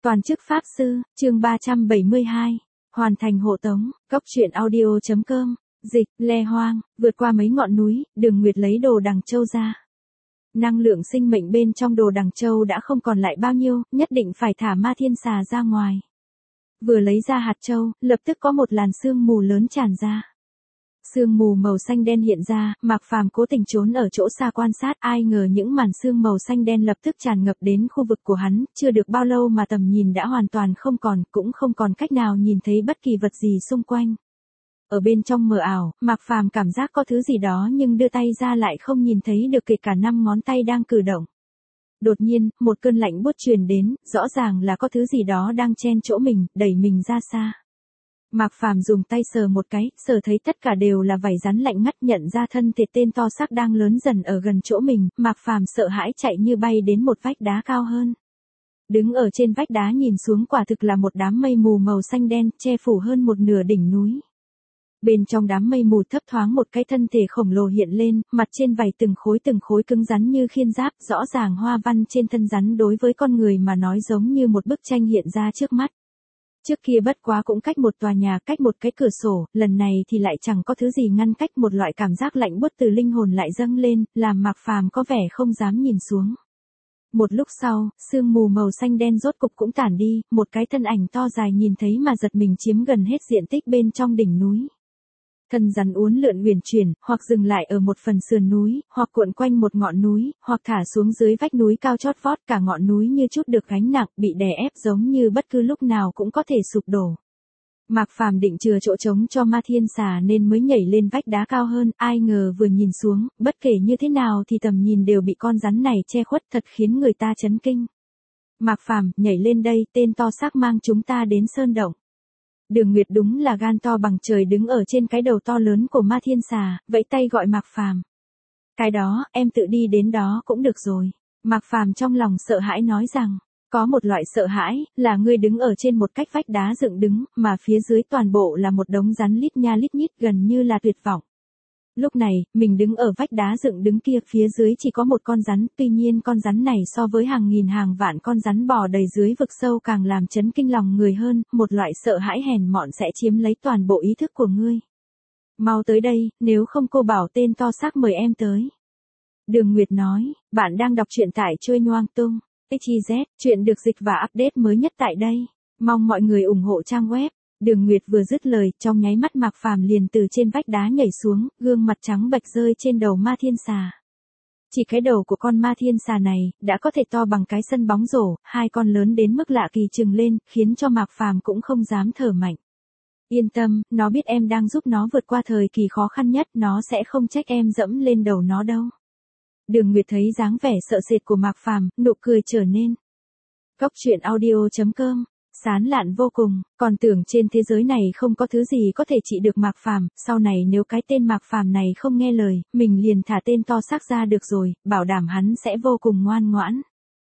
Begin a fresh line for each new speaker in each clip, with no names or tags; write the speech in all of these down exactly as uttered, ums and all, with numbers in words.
Toàn chức Pháp Sư, chương ba trăm bảy mươi hai. Hoàn thành hộ tống, cốc truyện audio.com, dịch, Le Hoang, vượt qua mấy ngọn núi, Đường Nguyệt lấy đồ đằng châu ra. Năng lượng sinh mệnh bên trong đồ đằng châu đã không còn lại bao nhiêu, nhất định phải thả ma thiên xà ra ngoài. Vừa lấy ra hạt châu, lập tức có một làn sương mù lớn tràn ra. Sương mù màu xanh đen hiện ra, Mạc Phàm cố tình trốn ở chỗ xa quan sát, ai ngờ những màn sương màu xanh đen lập tức tràn ngập đến khu vực của hắn, chưa được bao lâu mà tầm nhìn đã hoàn toàn không còn, cũng không còn cách nào nhìn thấy bất kỳ vật gì xung quanh. Ở bên trong mờ ảo, Mạc Phàm cảm giác có thứ gì đó nhưng đưa tay ra lại không nhìn thấy được kể cả năm ngón tay đang cử động. Đột nhiên, một cơn lạnh buốt truyền đến, rõ ràng là có thứ gì đó đang chen chỗ mình, đẩy mình ra xa. Mạc Phàm dùng tay sờ một cái, sờ thấy tất cả đều là vảy rắn lạnh ngắt, nhận ra thân thể tên to xác đang lớn dần ở gần chỗ mình, Mạc Phàm sợ hãi chạy như bay đến một vách đá cao hơn. Đứng ở trên vách đá nhìn xuống quả thực là một đám mây mù màu xanh đen, che phủ hơn một nửa đỉnh núi. Bên trong đám mây mù thấp thoáng một cái thân thể khổng lồ hiện lên, mặt trên vảy từng khối từng khối cứng rắn như khiên giáp, rõ ràng hoa văn trên thân rắn đối với con người mà nói giống như một bức tranh hiện ra trước mắt. Trước kia bất quá cũng cách một tòa nhà, cách một cái cửa sổ, lần này thì lại chẳng có thứ gì ngăn cách, một loại cảm giác lạnh buốt từ linh hồn lại dâng lên, làm Mạc Phàm có vẻ không dám nhìn xuống. Một lúc sau, sương mù màu xanh đen rốt cục cũng tản đi, một cái thân ảnh to dài nhìn thấy mà giật mình chiếm gần hết diện tích bên trong đỉnh núi. Thân rắn uốn lượn uyển chuyển, hoặc dừng lại ở một phần sườn núi, hoặc cuộn quanh một ngọn núi, hoặc thả xuống dưới vách núi cao chót vót, cả ngọn núi như chút được gánh nặng, bị đè ép giống như bất cứ lúc nào cũng có thể sụp đổ. Mạc Phàm định chừa chỗ trống cho ma thiên xà nên mới nhảy lên vách đá cao hơn, ai ngờ vừa nhìn xuống, bất kể như thế nào thì tầm nhìn đều bị con rắn này che khuất, thật khiến người ta chấn kinh. Mạc Phàm, nhảy lên đây, tên to xác mang chúng ta đến sơn động. Đường Nguyệt đúng là gan to bằng trời đứng ở trên cái đầu to lớn của ma thiên xà, vẫy tay gọi Mạc Phàm. Cái đó, em tự đi đến đó cũng được rồi. Mạc Phàm trong lòng sợ hãi nói rằng, có một loại sợ hãi, là ngươi đứng ở trên một cách vách đá dựng đứng, mà phía dưới toàn bộ là một đống rắn lít nha lít nhít, gần như là tuyệt vọng. Lúc này, mình đứng ở vách đá dựng đứng kia, phía dưới chỉ có một con rắn, tuy nhiên con rắn này so với hàng nghìn hàng vạn con rắn bò đầy dưới vực sâu càng làm chấn kinh lòng người hơn, một loại sợ hãi hèn mọn sẽ chiếm lấy toàn bộ ý thức của ngươi. Mau tới đây, nếu không cô bảo tên to xác mời em tới. Đường Nguyệt nói, bạn đang đọc truyện tại Trôi Nhoang Tung, ích zét, chuyện được dịch và update mới nhất tại đây. Mong mọi người ủng hộ trang web. Đường Nguyệt vừa dứt lời, trong nháy mắt Mạc Phàm liền từ trên vách đá nhảy xuống, gương mặt trắng bệch rơi trên đầu ma thiên xà. Chỉ cái đầu của con ma thiên xà này, đã có thể to bằng cái sân bóng rổ, hai con lớn đến mức lạ kỳ trừng lên, khiến cho Mạc Phàm cũng không dám thở mạnh. Yên tâm, nó biết em đang giúp nó vượt qua thời kỳ khó khăn nhất, nó sẽ không trách em dẫm lên đầu nó đâu. Đường Nguyệt thấy dáng vẻ sợ sệt của Mạc Phàm, nụ cười trở nên. Cốc truyện audio.com, sán lạn vô cùng, còn tưởng trên thế giới này không có thứ gì có thể trị được Mạc Phàm, sau này nếu cái tên Mạc Phàm này không nghe lời, mình liền thả tên to xác ra được rồi, bảo đảm hắn sẽ vô cùng ngoan ngoãn.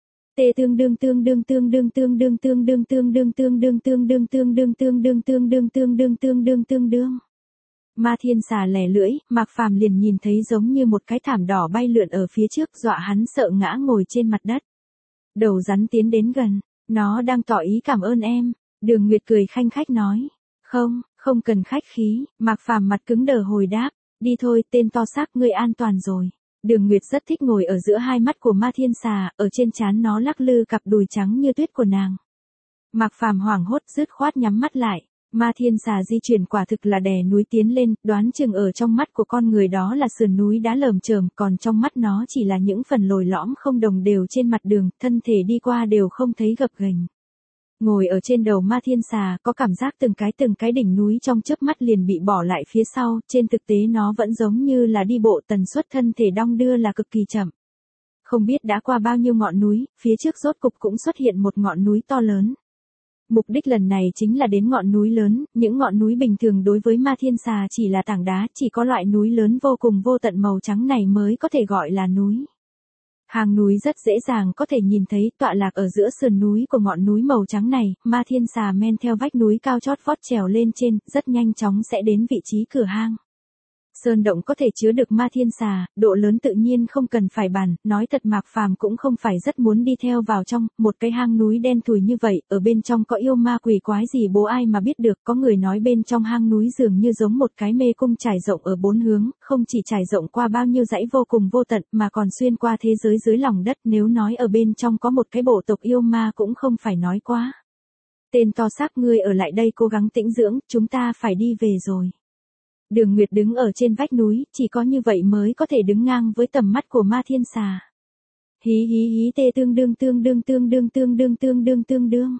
Tê tương đương tương đương tương đương tương đương tương đương tương đương tương đương tương đương tương đương tương đương tương đương tương đương tương đương tương đương. Ma thiên xà lẻ lưỡi, Mạc Phàm liền nhìn thấy giống như một cái thảm đỏ bay lượn ở phía trước, dọa hắn sợ ngã ngồi trên mặt đất. Đầu rắn tiến đến gần, nó đang tỏ ý cảm ơn em. Đường Nguyệt cười khanh khách nói, không, không cần khách khí. Mạc Phàm mặt cứng đờ hồi đáp, đi thôi, tên to xác, ngươi an toàn rồi. Đường Nguyệt rất thích ngồi ở giữa hai mắt của ma thiên xà, ở trên trán nó lắc lư cặp đùi trắng như tuyết của nàng. Mạc Phàm hoảng hốt dứt khoát nhắm mắt lại. Ma thiên xà di chuyển quả thực là đè núi tiến lên, đoán chừng ở trong mắt của con người đó là sườn núi đá lởm chởm, còn trong mắt nó chỉ là những phần lồi lõm không đồng đều trên mặt đường, thân thể đi qua đều không thấy gập ghềnh. Ngồi ở trên đầu ma thiên xà, có cảm giác từng cái từng cái đỉnh núi trong chớp mắt liền bị bỏ lại phía sau, trên thực tế nó vẫn giống như là đi bộ, tần suất thân thể đong đưa là cực kỳ chậm. Không biết đã qua bao nhiêu ngọn núi, phía trước rốt cục cũng xuất hiện một ngọn núi to lớn. Mục đích lần này chính là đến ngọn núi lớn, những ngọn núi bình thường đối với ma thiên xà chỉ là tảng đá, chỉ có loại núi lớn vô cùng vô tận màu trắng này mới có thể gọi là núi. Hàng núi rất dễ dàng có thể nhìn thấy, tọa lạc ở giữa sườn núi của ngọn núi màu trắng này, ma thiên xà men theo vách núi cao chót vót trèo lên trên, rất nhanh chóng sẽ đến vị trí cửa hang. Sơn động có thể chứa được ma thiên xà, độ lớn tự nhiên không cần phải bàn, nói thật Mạc Phàm cũng không phải rất muốn đi theo vào trong, một cái hang núi đen thùi như vậy, ở bên trong có yêu ma quỷ quái gì bố ai mà biết được, có người nói bên trong hang núi dường như giống một cái mê cung trải rộng ở bốn hướng, không chỉ trải rộng qua bao nhiêu dãy vô cùng vô tận mà còn xuyên qua thế giới dưới lòng đất, nếu nói ở bên trong có một cái bộ tộc yêu ma cũng không phải nói quá. Tên to xác, ngươi ở lại đây cố gắng tĩnh dưỡng, chúng ta phải đi về rồi. Đường Nguyệt đứng ở trên vách núi, chỉ có như vậy mới có thể đứng ngang với tầm mắt của ma thiên xà. Hí hí hí tê tương đương tương đương tương đương tương đương tương đương tương đương.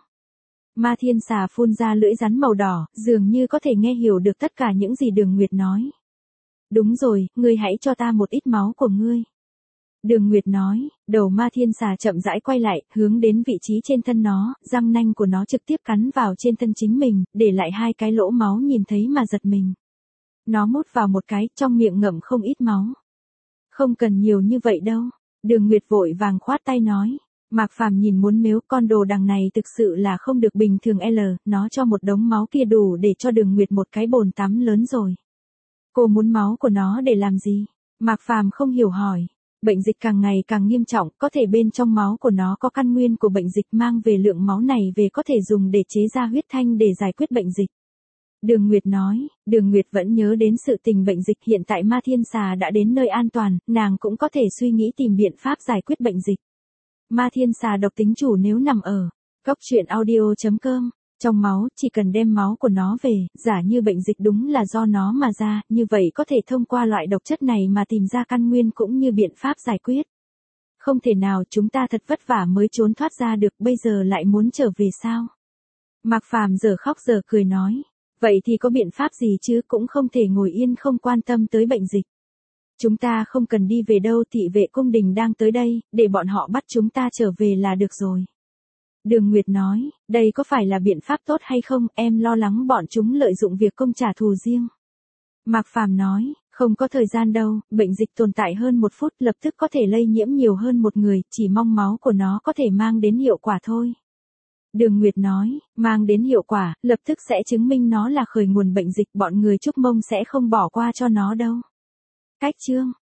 Ma thiên xà phun ra lưỡi rắn màu đỏ, dường như có thể nghe hiểu được tất cả những gì Đường Nguyệt nói. Đúng rồi, ngươi hãy cho ta một ít máu của ngươi. Đường Nguyệt nói, đầu ma thiên xà chậm rãi quay lại, hướng đến vị trí trên thân nó, răng nanh của nó trực tiếp cắn vào trên thân chính mình, để lại hai cái lỗ máu nhìn thấy mà giật mình. Nó mút vào một cái, trong miệng ngậm không ít máu. Không cần nhiều như vậy đâu. Đường Nguyệt vội vàng khoát tay nói. Mạc Phàm nhìn muốn mếu, con đồ đằng này thực sự là không được bình thường L, nó cho một đống máu kia đủ để cho Đường Nguyệt một cái bồn tắm lớn rồi. Cô muốn máu của nó để làm gì? Mạc Phàm không hiểu hỏi. Bệnh dịch càng ngày càng nghiêm trọng, có thể bên trong máu của nó có căn nguyên của bệnh dịch, mang về lượng máu này về có thể dùng để chế ra huyết thanh để giải quyết bệnh dịch. Đường Nguyệt nói, Đường Nguyệt vẫn nhớ đến sự tình bệnh dịch, hiện tại ma thiên xà đã đến nơi an toàn, nàng cũng có thể suy nghĩ tìm biện pháp giải quyết bệnh dịch. Ma thiên xà độc tính chủ nếu nằm ở cốc truyện audio chấm com, trong máu, chỉ cần đem máu của nó về, giả như bệnh dịch đúng là do nó mà ra, như vậy có thể thông qua loại độc chất này mà tìm ra căn nguyên cũng như biện pháp giải quyết. Không thể nào, chúng ta thật vất vả mới trốn thoát ra được, bây giờ lại muốn trở về sao? Mạc Phàm giờ khóc giờ cười nói. Vậy thì có biện pháp gì chứ, cũng không thể ngồi yên không quan tâm tới bệnh dịch. Chúng ta không cần đi về đâu, thị vệ cung đình đang tới đây, để bọn họ bắt chúng ta trở về là được rồi. Đường Nguyệt nói, đây có phải là biện pháp tốt hay không, em lo lắng bọn chúng lợi dụng việc công trả thù riêng. Mạc Phàm nói, không có thời gian đâu, bệnh dịch tồn tại hơn một phút lập tức có thể lây nhiễm nhiều hơn một người, chỉ mong máu của nó có thể mang đến hiệu quả thôi. Đường Nguyệt nói, mang đến hiệu quả, lập tức sẽ chứng minh nó là khởi nguồn bệnh dịch, bọn người Trúc Mông sẽ không bỏ qua cho nó đâu. Cách chương